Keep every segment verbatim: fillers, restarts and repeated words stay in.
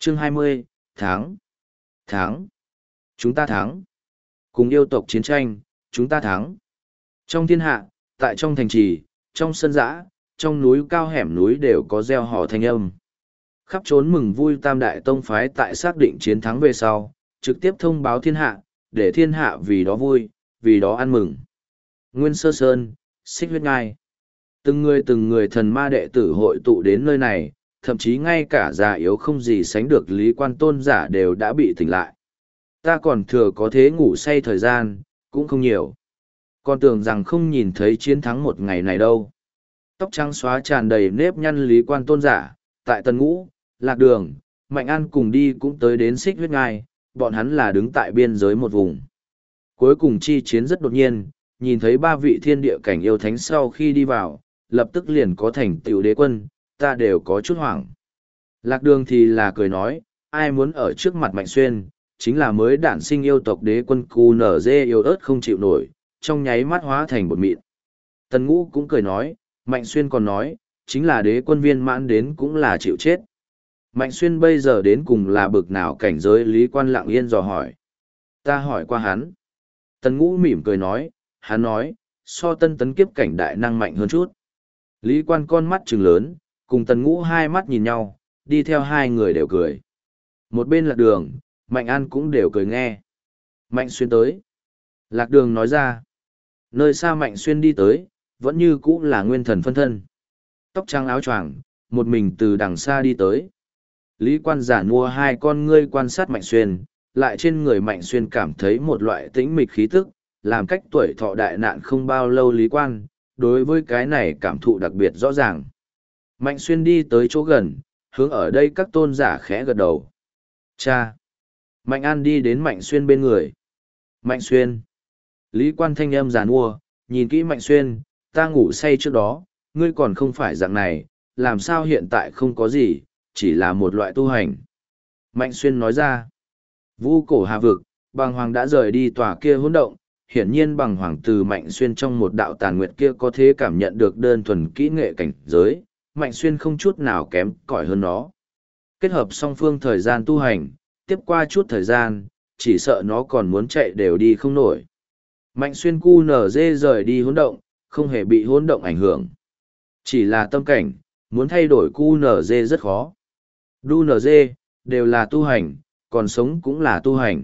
Chương hai mươi, tháng. Tháng. Chúng ta thắng. Cùng yêu tộc chiến tranh, chúng ta thắng. Trong thiên hạ, tại trong thành trì, trong sân dã, trong núi cao hẻm núi đều có reo hò thanh âm. Khắp trốn mừng vui tam đại tông phái tại xác định chiến thắng về sau, trực tiếp thông báo thiên hạ, để thiên hạ vì đó vui, vì đó ăn mừng. Nguyên Sơ Sơn, Xích Huyết Ngai. Từng người từng người thần ma đệ tử hội tụ đến nơi này, thậm chí ngay cả già yếu không gì sánh được Lý Quan tôn giả đều đã bị tỉnh lại. Ta còn thừa có thế ngủ say thời gian, cũng không nhiều. Còn tưởng rằng không nhìn thấy chiến thắng một ngày này đâu. Tóc trắng xóa tràn đầy nếp nhăn Lý Quan tôn giả, tại Tần Ngũ, Lạc Đường, Mạnh An cùng đi cũng tới đến Xích Huyết Ngai, bọn hắn là đứng tại biên giới một vùng. Cuối cùng chi chiến rất đột nhiên, nhìn thấy ba vị thiên địa cảnh yêu thánh sau khi đi vào, lập tức liền có thành tựu đế quân, ta đều có chút hoảng. Lạc Đường thì là cười nói, ai muốn ở trước mặt Mạnh Xuyên, chính là mới đản sinh yêu tộc đế quân cu nở dê yêu ớt không chịu nổi, trong nháy mắt hóa thành bột mịn. Tần Ngũ cũng cười nói, Mạnh Xuyên còn nói, chính là đế quân viên mãn đến cũng là chịu chết. Mạnh Xuyên bây giờ đến cùng là bực nào cảnh giới Lý Quan lặng yên dò hỏi. Ta hỏi qua hắn. Tần Ngũ mỉm cười nói, hắn nói, so tân tấn kiếp cảnh đại năng mạnh hơn chút. Lý Quan con mắt trừng lớn, cùng Tần Ngũ hai mắt nhìn nhau, đi theo hai người đều cười. Một bên Lạc Đường, Mạnh An cũng đều cười nghe. Mạnh Xuyên tới. Lạc Đường nói ra. Nơi xa Mạnh Xuyên đi tới, vẫn như cũ là nguyên thần phân thân. Tóc trắng áo choàng, một mình từ đằng xa đi tới. Lý Quan giả mua hai con ngươi quan sát Mạnh Xuyên, lại trên người Mạnh Xuyên cảm thấy một loại tĩnh mịch khí tức, làm cách tuổi thọ đại nạn không bao lâu Lý Quan, đối với cái này cảm thụ đặc biệt rõ ràng. Mạnh Xuyên đi tới chỗ gần, hướng ở đây các tôn giả khẽ gật đầu. Cha! Mạnh An đi đến Mạnh Xuyên bên người. Mạnh Xuyên! Lý Quan thanh âm giàn mua, nhìn kỹ Mạnh Xuyên, ta ngủ say trước đó, ngươi còn không phải dạng này, làm sao hiện tại không có gì, chỉ là một loại tu hành. Mạnh Xuyên nói ra, Vu cổ hà vực, Bằng Hoàng đã rời đi tòa kia hỗn động, hiển nhiên Bằng Hoàng từ Mạnh Xuyên trong một đạo tàn nguyệt kia có thể cảm nhận được đơn thuần kỹ nghệ cảnh giới, Mạnh Xuyên không chút nào kém cỏi hơn nó. Kết hợp song phương thời gian tu hành, tiếp qua chút thời gian, chỉ sợ nó còn muốn chạy đều đi không nổi. Mạnh Xuyên cu nở dê rời đi hỗn động, không hề bị hỗn động ảnh hưởng. Chỉ là tâm cảnh, muốn thay đổi cu nở dê rất khó. Đu nở dê, đều là tu hành, còn sống cũng là tu hành.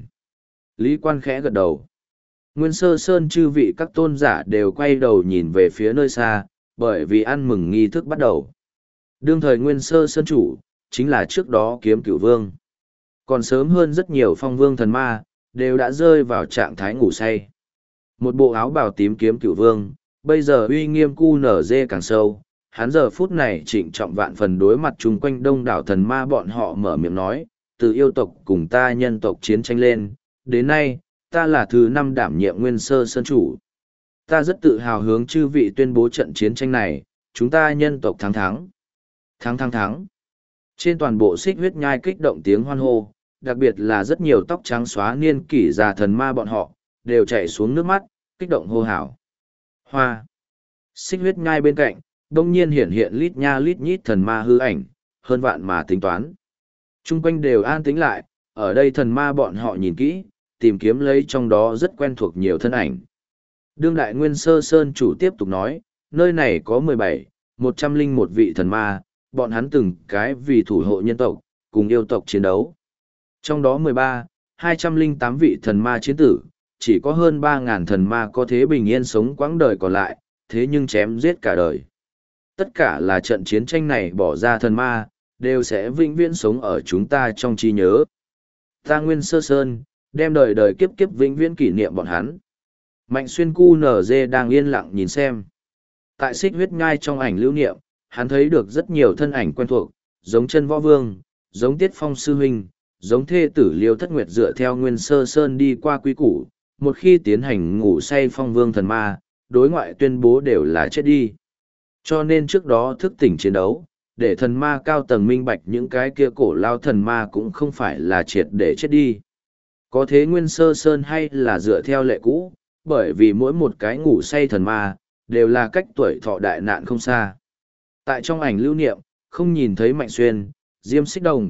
Lý Quan khẽ gật đầu. Nguyên Sơ Sơn chư vị các tôn giả đều quay đầu nhìn về phía nơi xa, bởi vì ăn mừng nghi thức bắt đầu. Đương thời Nguyên Sơ Sơn chủ, chính là trước đó Kiếm Cửu Vương. Còn sớm hơn rất nhiều phong vương thần ma, đều đã rơi vào trạng thái ngủ say. Một bộ áo bào tím Kiếm Cửu Vương, bây giờ uy nghiêm cu nở dê càng sâu. Hắn giờ phút này trịnh trọng vạn phần đối mặt chung quanh đông đảo thần ma bọn họ mở miệng nói, từ yêu tộc cùng ta nhân tộc chiến tranh lên, đến nay, ta là thứ năm đảm nhiệm Nguyên Sơ Sơn chủ. Ta rất tự hào hướng chư vị tuyên bố trận chiến tranh này, chúng ta nhân tộc thắng thắng. Thắng thắng thắng. Trên toàn bộ Xích Huyết Nhai kích động tiếng hoan hô, đặc biệt là rất nhiều tóc trắng xóa niên kỷ già thần ma bọn họ, đều chạy xuống nước mắt, kích động hô hào. Hoa. Xích Huyết Nhai bên cạnh, đông nhiên hiện hiện lít nha lít nhít thần ma hư ảnh, hơn vạn mà tính toán. Trung quanh đều an tĩnh lại, ở đây thần ma bọn họ nhìn kỹ, tìm kiếm lấy trong đó rất quen thuộc nhiều thân ảnh. Đương đại Nguyên Sơ Sơn chủ tiếp tục nói, nơi này có mười bảy, một trăm linh một vị thần ma, bọn hắn từng cái vì thủ hộ nhân tộc, cùng yêu tộc chiến đấu. Trong đó mười ba, hai trăm linh tám vị thần ma chiến tử, chỉ có hơn ba ngàn thần ma có thế bình yên sống quãng đời còn lại, thế nhưng chém giết cả đời. Tất cả là trận chiến tranh này bỏ ra thần ma, đều sẽ vĩnh viễn sống ở chúng ta trong trí nhớ. Ta Nguyên Sơ Sơn, đem đời đời kiếp kiếp vĩnh viễn kỷ niệm bọn hắn. Mạnh Xuyên cu nở dê đang yên lặng nhìn xem. Tại Xích Huyết Nhai trong ảnh lưu niệm, hắn thấy được rất nhiều thân ảnh quen thuộc, giống Chân Võ Vương, giống Tiết Phong Sư Huynh, giống thê tử Liêu Thất Nguyệt dựa theo Nguyên Sơ Sơn đi qua quy củ, một khi tiến hành ngủ say phong vương thần ma, đối ngoại tuyên bố đều là chết đi. Cho nên trước đó thức tỉnh chiến đấu, để thần ma cao tầng minh bạch những cái kia cổ lao thần ma cũng không phải là triệt để chết đi. Có thế Nguyên Sơ Sơn hay là dựa theo lệ cũ, bởi vì mỗi một cái ngủ say thần ma, đều là cách tuổi thọ đại nạn không xa. Tại trong ảnh lưu niệm, không nhìn thấy Mạnh Xuyên, Diêm Xích Đồng,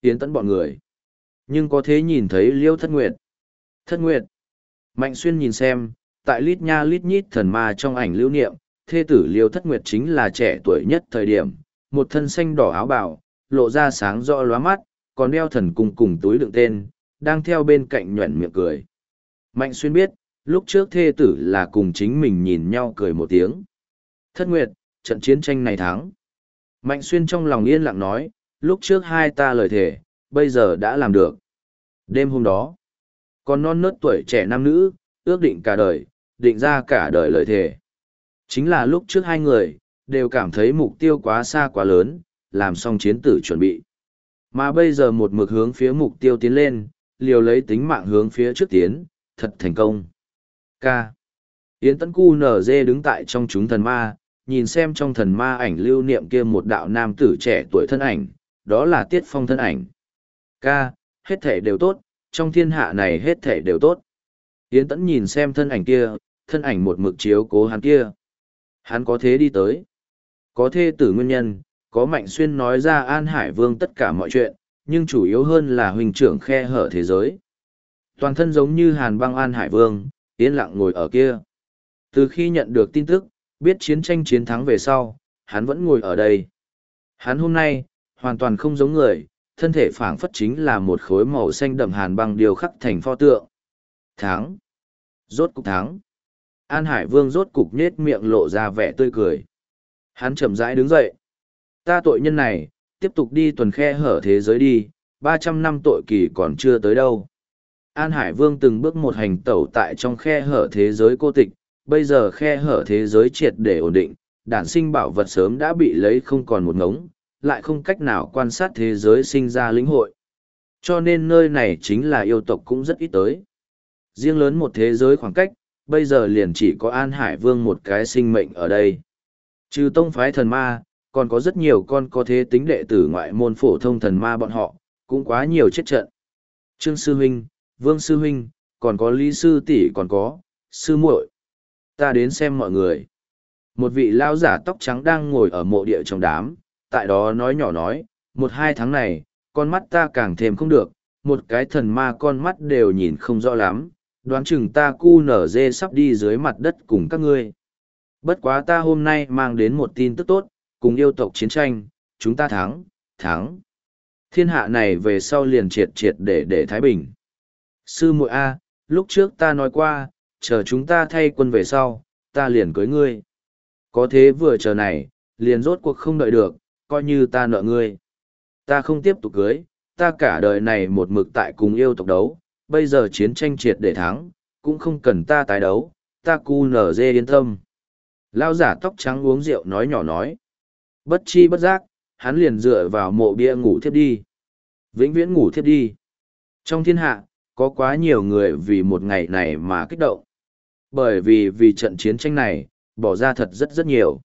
Yến Tẫn bọn người. Nhưng có thế nhìn thấy Liêu Thất Nguyệt. Thất Nguyệt. Mạnh Xuyên nhìn xem, tại lít nha lít nhít thần ma trong ảnh lưu niệm, thê tử Liêu Thất Nguyệt chính là trẻ tuổi nhất thời điểm, một thân xanh đỏ áo bào, lộ ra sáng rõ lóa mắt, còn đeo thần cung cùng túi đựng tên, đang theo bên cạnh nhuẩn miệng cười. Mạnh Xuyên biết, lúc trước thê tử là cùng chính mình nhìn nhau cười một tiếng. Thất Nguyệt, trận chiến tranh này thắng. Mạnh Xuyên trong lòng yên lặng nói, lúc trước hai ta lời thề, bây giờ đã làm được. Đêm hôm đó, còn non nớt tuổi trẻ nam nữ, ước định cả đời, định ra cả đời lời thề. Chính là lúc trước hai người, đều cảm thấy mục tiêu quá xa quá lớn, làm xong chiến tử chuẩn bị. Mà bây giờ một mực hướng phía mục tiêu tiến lên, liều lấy tính mạng hướng phía trước tiến, thật thành công. K. Yến Tẫn Cu nở dê đứng tại trong chúng thần ma, nhìn xem trong thần ma ảnh lưu niệm kia một đạo nam tử trẻ tuổi thân ảnh, đó là Tiết Phong thân ảnh. K. Hết thể đều tốt, trong thiên hạ này hết thể đều tốt. Yến Tẫn nhìn xem thân ảnh kia, thân ảnh một mực chiếu cố hắn kia. Hắn có thế đi tới. Có thê tử nguyên nhân, có Mạnh Xuyên nói ra An Hải Vương tất cả mọi chuyện, nhưng chủ yếu hơn là huynh trưởng khe hở thế giới. Toàn thân giống như hàn băng An Hải Vương, yên lặng ngồi ở kia. Từ khi nhận được tin tức, biết chiến tranh chiến thắng về sau, hắn vẫn ngồi ở đây. Hắn hôm nay, hoàn toàn không giống người, thân thể phảng phất chính là một khối màu xanh đậm hàn băng điều khắc thành pho tượng. Thắng. Rốt cục thắng. An Hải Vương rốt cục nết miệng lộ ra vẻ tươi cười. Hắn chậm rãi đứng dậy. Ta tội nhân này, tiếp tục đi tuần khe hở thế giới đi, ba trăm năm tội kỳ còn chưa tới đâu. An Hải Vương từng bước một hành tẩu tại trong khe hở thế giới cô tịch, bây giờ khe hở thế giới triệt để ổn định, đản sinh bảo vật sớm đã bị lấy không còn một ngống, lại không cách nào quan sát thế giới sinh ra lĩnh hội. Cho nên nơi này chính là yêu tộc cũng rất ít tới. Riêng lớn một thế giới khoảng cách, bây giờ liền chỉ có An Hải Vương một cái sinh mệnh ở đây. Trừ tông phái thần ma, còn có rất nhiều con có thế tính đệ tử ngoại môn phổ thông thần ma bọn họ, cũng quá nhiều chết trận. Trương Sư Huynh, Vương Sư Huynh, còn có Lý Sư Tỷ còn có, Sư muội, ta đến xem mọi người. Một vị lao giả tóc trắng đang ngồi ở mộ địa trong đám, tại đó nói nhỏ nói, một hai tháng này, con mắt ta càng thêm không được, một cái thần ma con mắt đều nhìn không rõ lắm, đoán chừng ta cu nở dê sắp đi dưới mặt đất cùng các ngươi. Bất quá ta hôm nay mang đến một tin tức tốt, cùng yêu tộc chiến tranh, chúng ta thắng, thắng. Thiên hạ này về sau liền triệt triệt để để Thái Bình. Sư muội A, lúc trước ta nói qua, chờ chúng ta thay quân về sau, ta liền cưới ngươi. Có thế vừa chờ này, liền rốt cuộc không đợi được, coi như ta nợ ngươi. Ta không tiếp tục cưới, ta cả đời này một mực tại cùng yêu tộc đấu, bây giờ chiến tranh triệt để thắng, cũng không cần ta tái đấu, ta cu nở dê yên tâm. Lao giả tóc trắng uống rượu nói nhỏ nói. Bất chi bất giác, hắn liền dựa vào mộ bia ngủ thiếp đi. Vĩnh viễn ngủ thiếp đi. Trong thiên hạ, có quá nhiều người vì một ngày này mà kích động. Bởi vì vì trận chiến tranh này, bỏ ra thật rất rất nhiều.